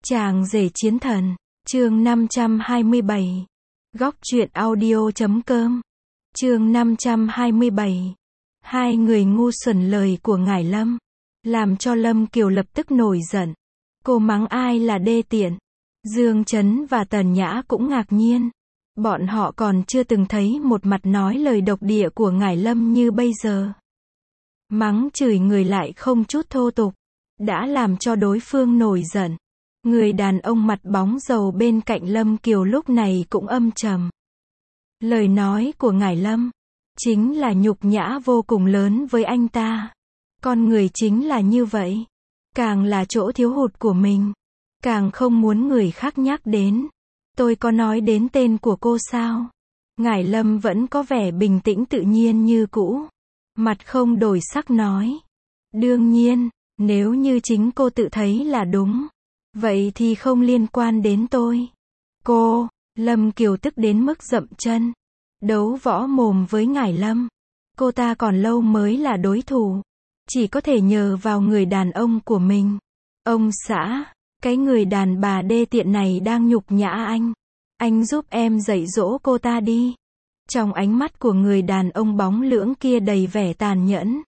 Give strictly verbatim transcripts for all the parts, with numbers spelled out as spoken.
Chàng rể chiến thần, chương năm trăm hai mươi bảy. Góc truyện audio chấm com. Chương năm trăm hai mươi bảy. Hai người ngu xuẩn lời của ngải Lâm, làm cho Lâm Kiều lập tức nổi giận. Cô mắng ai là đê tiện. Dương Chấn và Tần Nhã cũng ngạc nhiên. Bọn họ còn chưa từng thấy một mặt nói lời độc địa của ngải Lâm như bây giờ. Mắng chửi người lại không chút thô tục, đã làm cho đối phương nổi giận. Người đàn ông mặt bóng dầu bên cạnh Lâm Kiều lúc này cũng âm trầm. Lời nói của ngải Lâm chính là nhục nhã vô cùng lớn với anh ta. Con người chính là như vậy. Càng là chỗ thiếu hụt của mình, càng không muốn người khác nhắc đến. Tôi có nói đến tên của cô sao? Ngải Lâm vẫn có vẻ bình tĩnh tự nhiên như cũ. Mặt không đổi sắc nói. Đương nhiên, nếu như chính cô tự thấy là đúng, vậy thì không liên quan đến tôi. Cô, Lâm Kiều tức đến mức dậm chân. Đấu võ mồm với ngải Lâm. Cô ta còn lâu mới là đối thủ. Chỉ có thể nhờ vào người đàn ông của mình. Ông xã, cái người đàn bà đê tiện này đang nhục nhã anh. Anh giúp em dạy dỗ cô ta đi. Trong ánh mắt của người đàn ông bóng lưỡng kia đầy vẻ tàn nhẫn.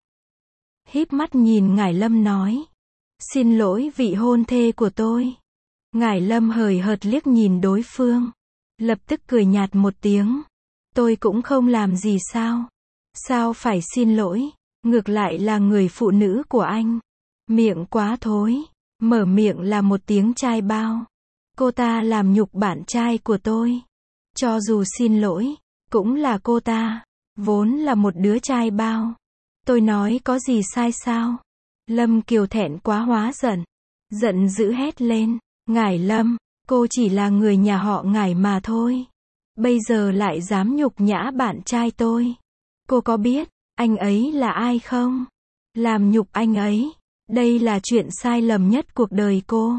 Híp mắt nhìn ngải Lâm nói. Xin lỗi vị hôn thê của tôi. Ngải Lâm hời hợt liếc nhìn đối phương. Lập tức cười nhạt một tiếng. Tôi cũng không làm gì sao. Sao phải xin lỗi. Ngược lại là người phụ nữ của anh. Miệng quá thối. Mở miệng là một tiếng chai bao. Cô ta làm nhục bạn trai của tôi. Cho dù xin lỗi, cũng là cô ta. Vốn là một đứa trai bao. Tôi nói có gì sai sao? Lâm Kiều thẹn quá hóa giận. Giận dữ hét lên. Ngải Lâm, cô chỉ là người nhà họ ngải mà thôi. Bây giờ lại dám nhục nhã bạn trai tôi. Cô có biết anh ấy là ai không? Làm nhục anh ấy. Đây là chuyện sai lầm nhất cuộc đời cô.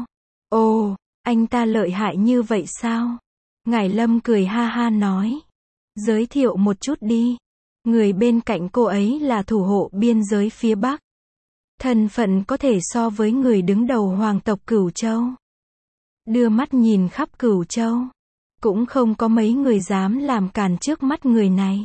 Ồ, anh ta lợi hại như vậy sao? Ngải Lâm cười ha ha nói. Giới thiệu một chút đi. Người bên cạnh cô ấy là thủ hộ biên giới phía Bắc. Thân phận có thể so với người đứng đầu hoàng tộc Cửu Châu. Đưa mắt nhìn khắp Cửu Châu, cũng không có mấy người dám làm càn trước mắt người này.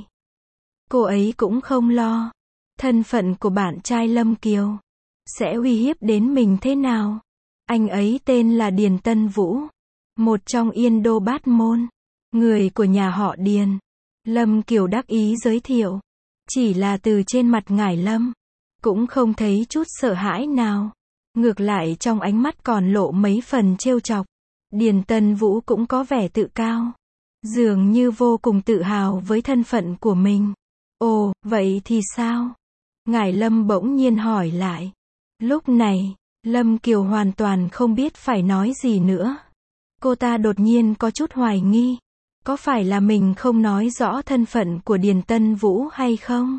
Cô ấy cũng không lo. Thân phận của bạn trai Lâm Kiều sẽ uy hiếp đến mình thế nào. Anh ấy tên là Điền Tân Vũ, một trong Yên Đô Bát Môn, người của nhà họ Điền. Lâm Kiều đắc ý giới thiệu. Chỉ là từ trên mặt ngải Lâm, cũng không thấy chút sợ hãi nào. Ngược lại trong ánh mắt còn lộ mấy phần trêu chọc. Điền Tân Vũ cũng có vẻ tự cao. Dường như vô cùng tự hào với thân phận của mình. Ồ, vậy thì sao? Ngải Lâm bỗng nhiên hỏi lại. Lúc này, Lâm Kiều hoàn toàn không biết phải nói gì nữa. Cô ta đột nhiên có chút hoài nghi. Có phải là mình không nói rõ thân phận của Điền Tân Vũ hay không?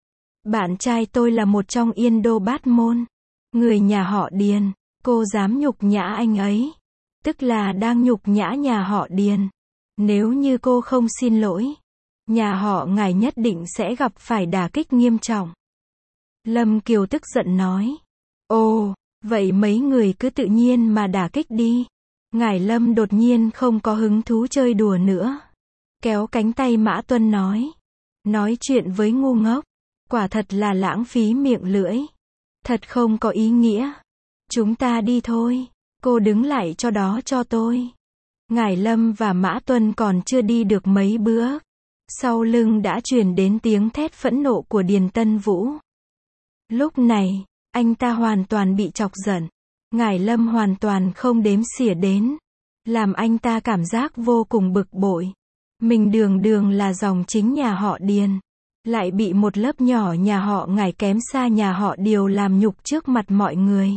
Bạn trai tôi là một trong Yên Đô Bát Môn. Người nhà họ Điền. Cô dám nhục nhã anh ấy. Tức là đang nhục nhã nhà họ Điền. Nếu như cô không xin lỗi, nhà họ ngải nhất định sẽ gặp phải đả kích nghiêm trọng. Lâm Kiều tức giận nói. Ồ, vậy mấy người cứ tự nhiên mà đả kích đi. Ngải Lâm đột nhiên không có hứng thú chơi đùa nữa. Kéo cánh tay Mã Tuân nói. Nói chuyện với ngu ngốc. Quả thật là lãng phí miệng lưỡi. Thật không có ý nghĩa. Chúng ta đi thôi. Cô đứng lại cho đó cho tôi. Ngải Lâm và Mã Tuân còn chưa đi được mấy bước. Sau lưng đã truyền đến tiếng thét phẫn nộ của Điền Tân Vũ. Lúc này, anh ta hoàn toàn bị chọc giận. Ngải Lâm hoàn toàn không đếm xỉa đến. Làm anh ta cảm giác vô cùng bực bội. Mình đường đường là dòng chính nhà họ Điền. Lại bị một lớp nhỏ nhà họ ngải kém xa nhà họ Điều làm nhục trước mặt mọi người.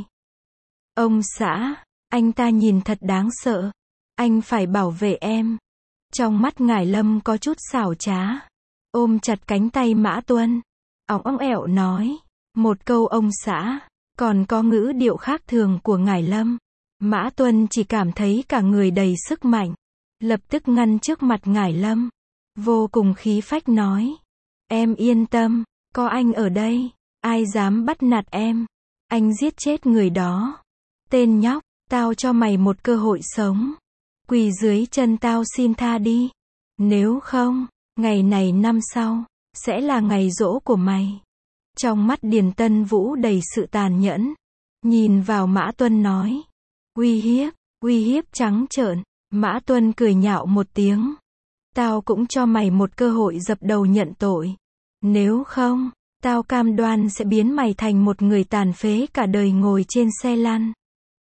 Ông xã, anh ta nhìn thật đáng sợ. Anh phải bảo vệ em. Trong mắt ngải Lâm có chút xảo trá. Ôm chặt cánh tay Mã Tuân. Óng óng ẹo nói. Một câu ông xã. Còn có ngữ điệu khác thường của ngải Lâm. Mã Tuân chỉ cảm thấy cả người đầy sức mạnh. Lập tức ngăn trước mặt ngải Lâm. Vô cùng khí phách nói. Em yên tâm. Có anh ở đây. Ai dám bắt nạt em. Anh giết chết người đó. Tên nhóc. tao cho mày một cơ hội sống. Quỳ dưới chân tao xin tha đi. Nếu không, ngày này năm sau, sẽ là ngày giỗ của mày. Trong mắt Điền Tân Vũ đầy sự tàn nhẫn. Nhìn vào Mã Tuân nói. Uy hiếp, uy hiếp trắng trợn. Mã Tuân cười nhạo một tiếng. Tao cũng cho mày một cơ hội dập đầu nhận tội. Nếu không, tao cam đoan sẽ biến mày thành một người tàn phế cả đời ngồi trên xe lăn.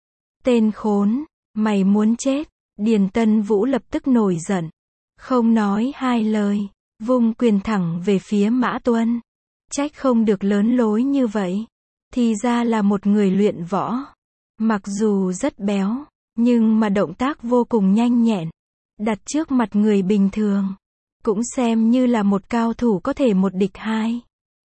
Tên khốn, mày muốn chết. Điền Tân Vũ lập tức nổi giận. Không nói hai lời, vung quyền thẳng về phía Mã Tuân. Trách không được lớn lối như vậy. Thì ra là một người luyện võ. Mặc dù rất béo, nhưng mà động tác vô cùng nhanh nhẹn. Đặt trước mặt người bình thường, cũng xem như là một cao thủ có thể một địch hai.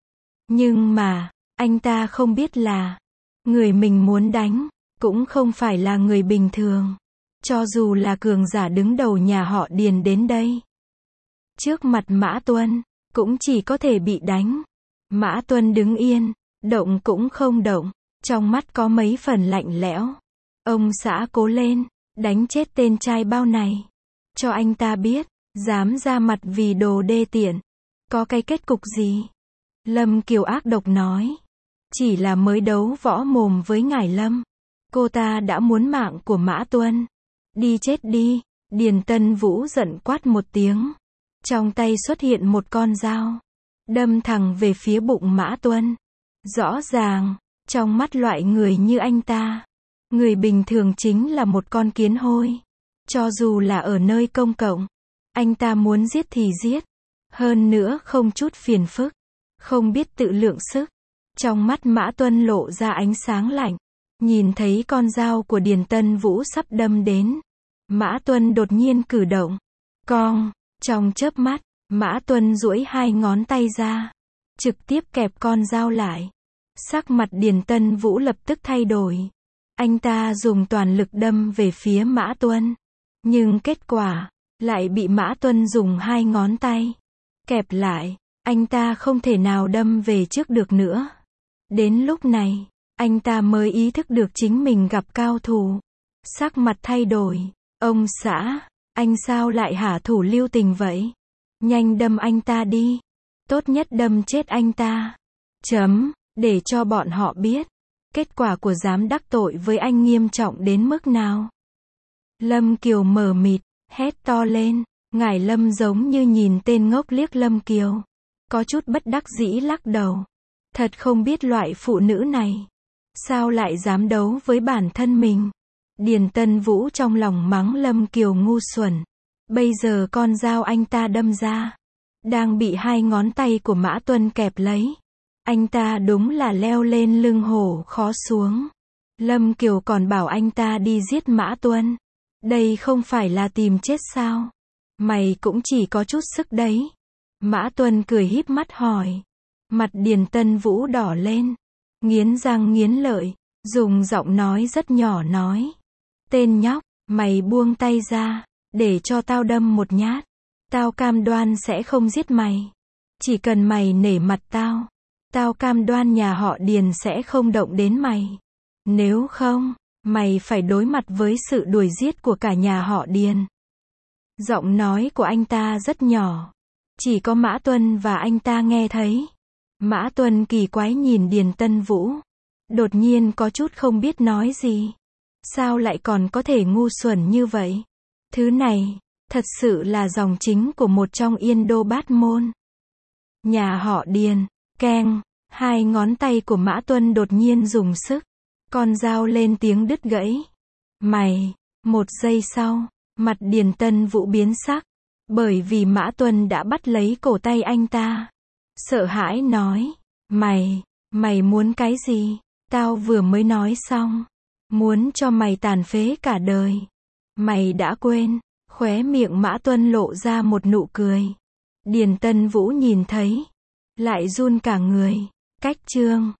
Nhưng mà, anh ta không biết là, người mình muốn đánh, cũng không phải là người bình thường. Cho dù là cường giả đứng đầu nhà họ Điền đến đây. Trước mặt Mã Tuân, cũng chỉ có thể bị đánh. Mã Tuân đứng yên, động cũng không động, trong mắt có mấy phần lạnh lẽo. Ông xã cố lên, đánh chết tên trai bao này. Cho anh ta biết, dám ra mặt vì đồ đê tiện. Có cái kết cục gì? Lâm Kiều ác độc nói. Chỉ là mới đấu võ mồm với ngải Lâm. Cô ta đã muốn mạng của Mã Tuân. Đi chết đi. Điền Tân Vũ giận quát một tiếng. Trong tay xuất hiện một con dao. Đâm thẳng về phía bụng Mã Tuân. Rõ ràng, trong mắt loại người như anh ta, người bình thường chính là một con kiến hôi. Cho dù là ở nơi công cộng, anh ta muốn giết thì giết. Hơn nữa không chút phiền phức, không biết tự lượng sức. Trong mắt Mã Tuân lộ ra ánh sáng lạnh. Nhìn thấy con dao của Điền Tân Vũ sắp đâm đến. Mã Tuân đột nhiên cử động. Cong, trong chớp mắt, Mã Tuân duỗi hai ngón tay ra. Trực tiếp kẹp con dao lại. Sắc mặt Điền Tân Vũ lập tức thay đổi. Anh ta dùng toàn lực đâm về phía Mã Tuân. Nhưng kết quả, lại bị Mã Tuân dùng hai ngón tay kẹp lại. Anh ta không thể nào đâm về trước được nữa. Đến lúc này, anh ta mới ý thức được chính mình gặp cao thủ. Sắc mặt thay đổi. Ông xã, anh sao lại hả thủ lưu tình vậy? Nhanh đâm anh ta đi. Tốt nhất đâm chết anh ta. Chấm, để cho bọn họ biết. Kết quả của dám đắc tội với anh nghiêm trọng đến mức nào. Lâm Kiều mờ mịt, hét to lên. Ngải Lâm giống như nhìn tên ngốc liếc Lâm Kiều. Có chút bất đắc dĩ lắc đầu. Thật không biết loại phụ nữ này. Sao lại dám đấu với bản thân mình. Điền Tân Vũ trong lòng mắng Lâm Kiều ngu xuẩn. Bây giờ con dao anh ta đâm ra. Đang bị hai ngón tay của Mã Tuân kẹp lấy. Anh ta đúng là leo lên lưng hổ khó xuống. Lâm Kiều còn bảo anh ta đi giết Mã Tuân. Đây không phải là tìm chết sao? Mày cũng chỉ có chút sức đấy. Mã Tuân cười híp mắt hỏi. Mặt Điền Tân Vũ đỏ lên. Nghiến răng nghiến lợi. Dùng giọng nói rất nhỏ nói. Tên nhóc, mày buông tay ra. Để cho tao đâm một nhát. Tao cam đoan sẽ không giết mày. Chỉ cần mày nể mặt tao. Tao cam đoan nhà họ Điền sẽ không động đến mày. Nếu không, mày phải đối mặt với sự đuổi giết của cả nhà họ Điền. Giọng nói của anh ta rất nhỏ. Chỉ có Mã Tuân và anh ta nghe thấy. Mã Tuân kỳ quái nhìn Điền Tân Vũ. Đột nhiên có chút không biết nói gì. Sao lại còn có thể ngu xuẩn như vậy? Thứ này, thật sự là dòng chính của một trong Yên Đô Bát Môn. Nhà họ Điền, keng, hai ngón tay của Mã Tuân đột nhiên dùng sức. Con dao lên tiếng đứt gãy. Mày, một giây sau, mặt Điền Tân Vũ biến sắc. Bởi vì Mã Tuân đã bắt lấy cổ tay anh ta. Sợ hãi nói, mày, mày muốn cái gì? Tao vừa mới nói xong. Muốn cho mày tàn phế cả đời. Mày đã quên. Khóe miệng Mã Tuân lộ ra một nụ cười. Điền Tân Vũ nhìn thấy. Lại run cả người. Cách chương.